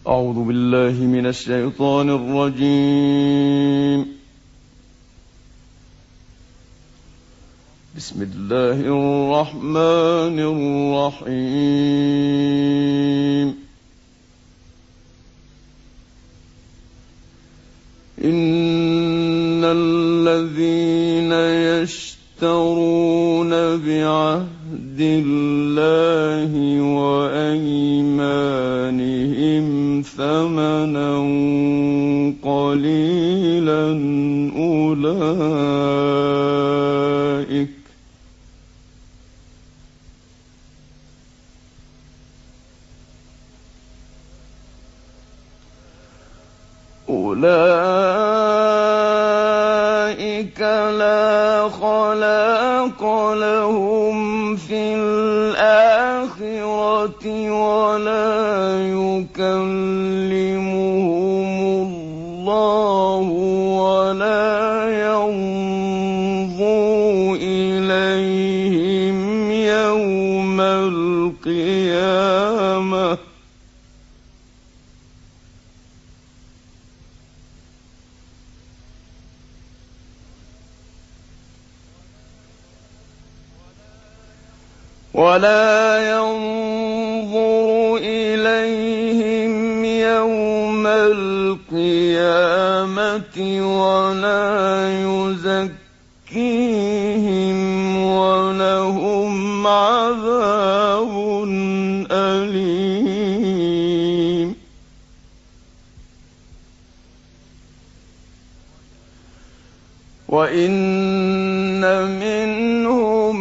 أعوذ بالله من الشيطان الرجيم. بسم الله الرحمن الرحيم. إن الذين يشترون بعهد الله وأيمانهم ثمنا قليلا أولئك لا خلاق لهم في الآخرة ولا يكلمهم الله ولا ينظر إليهم يوم القيامة ولا يزكيهم ولهم عذاب أليم. وإن منهم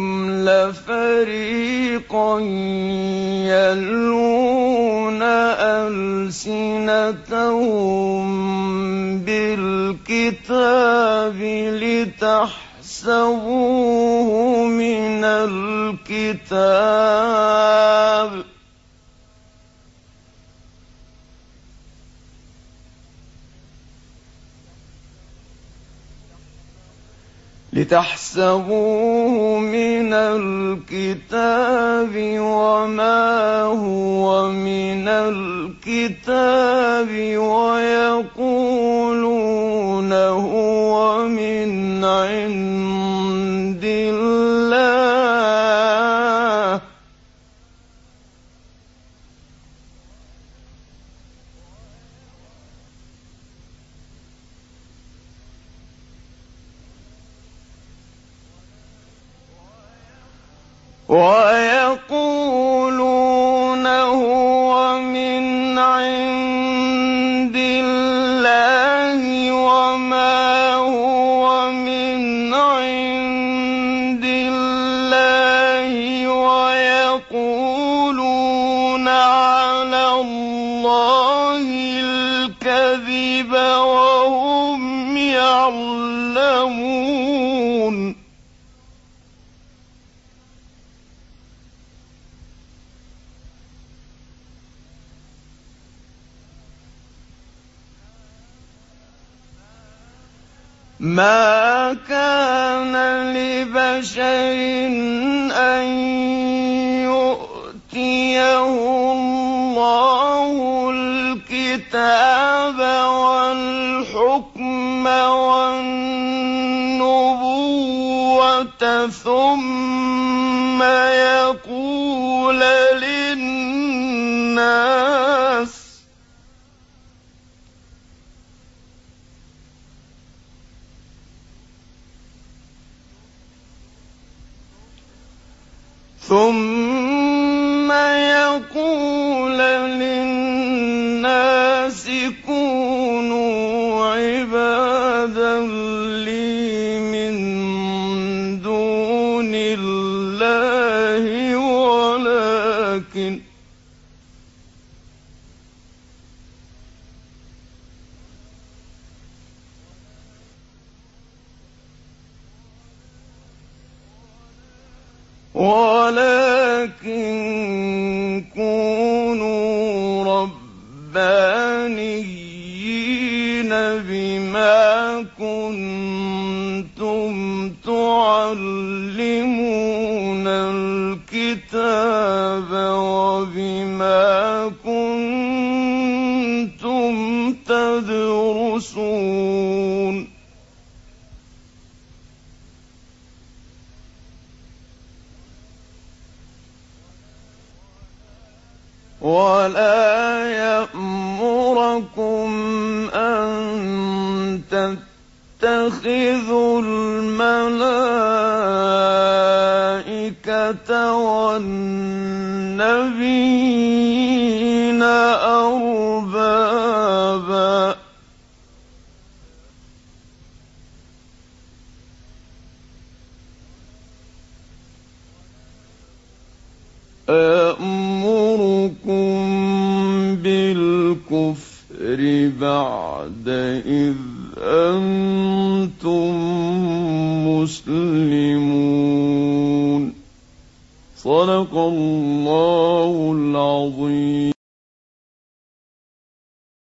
لفريقا يلوون ألسنتهم بالكتاب لتحسبوه من الكتاب وما هو من الكتاب ويقولون هو من عند الله وما هو من عند الله ويقولون على الله الكذب وهم يعلمون. ما كان لبشر أن يؤتيه الله الكتاب والحكم والنبوة ثم يقول للناس كونوا عبادا لي من دون الله ولكن كونوا ربانيين بما كنتم تعلمون الكتاب وبما كنتم ينكثون ولا يأمركم أن تتخذوا الملائكة والنبيين أربابا أَيَأْمُرُكُم بِالْكُفْرِ بَعْدَ إِذْ أَنتُم مسلمون. صدق الله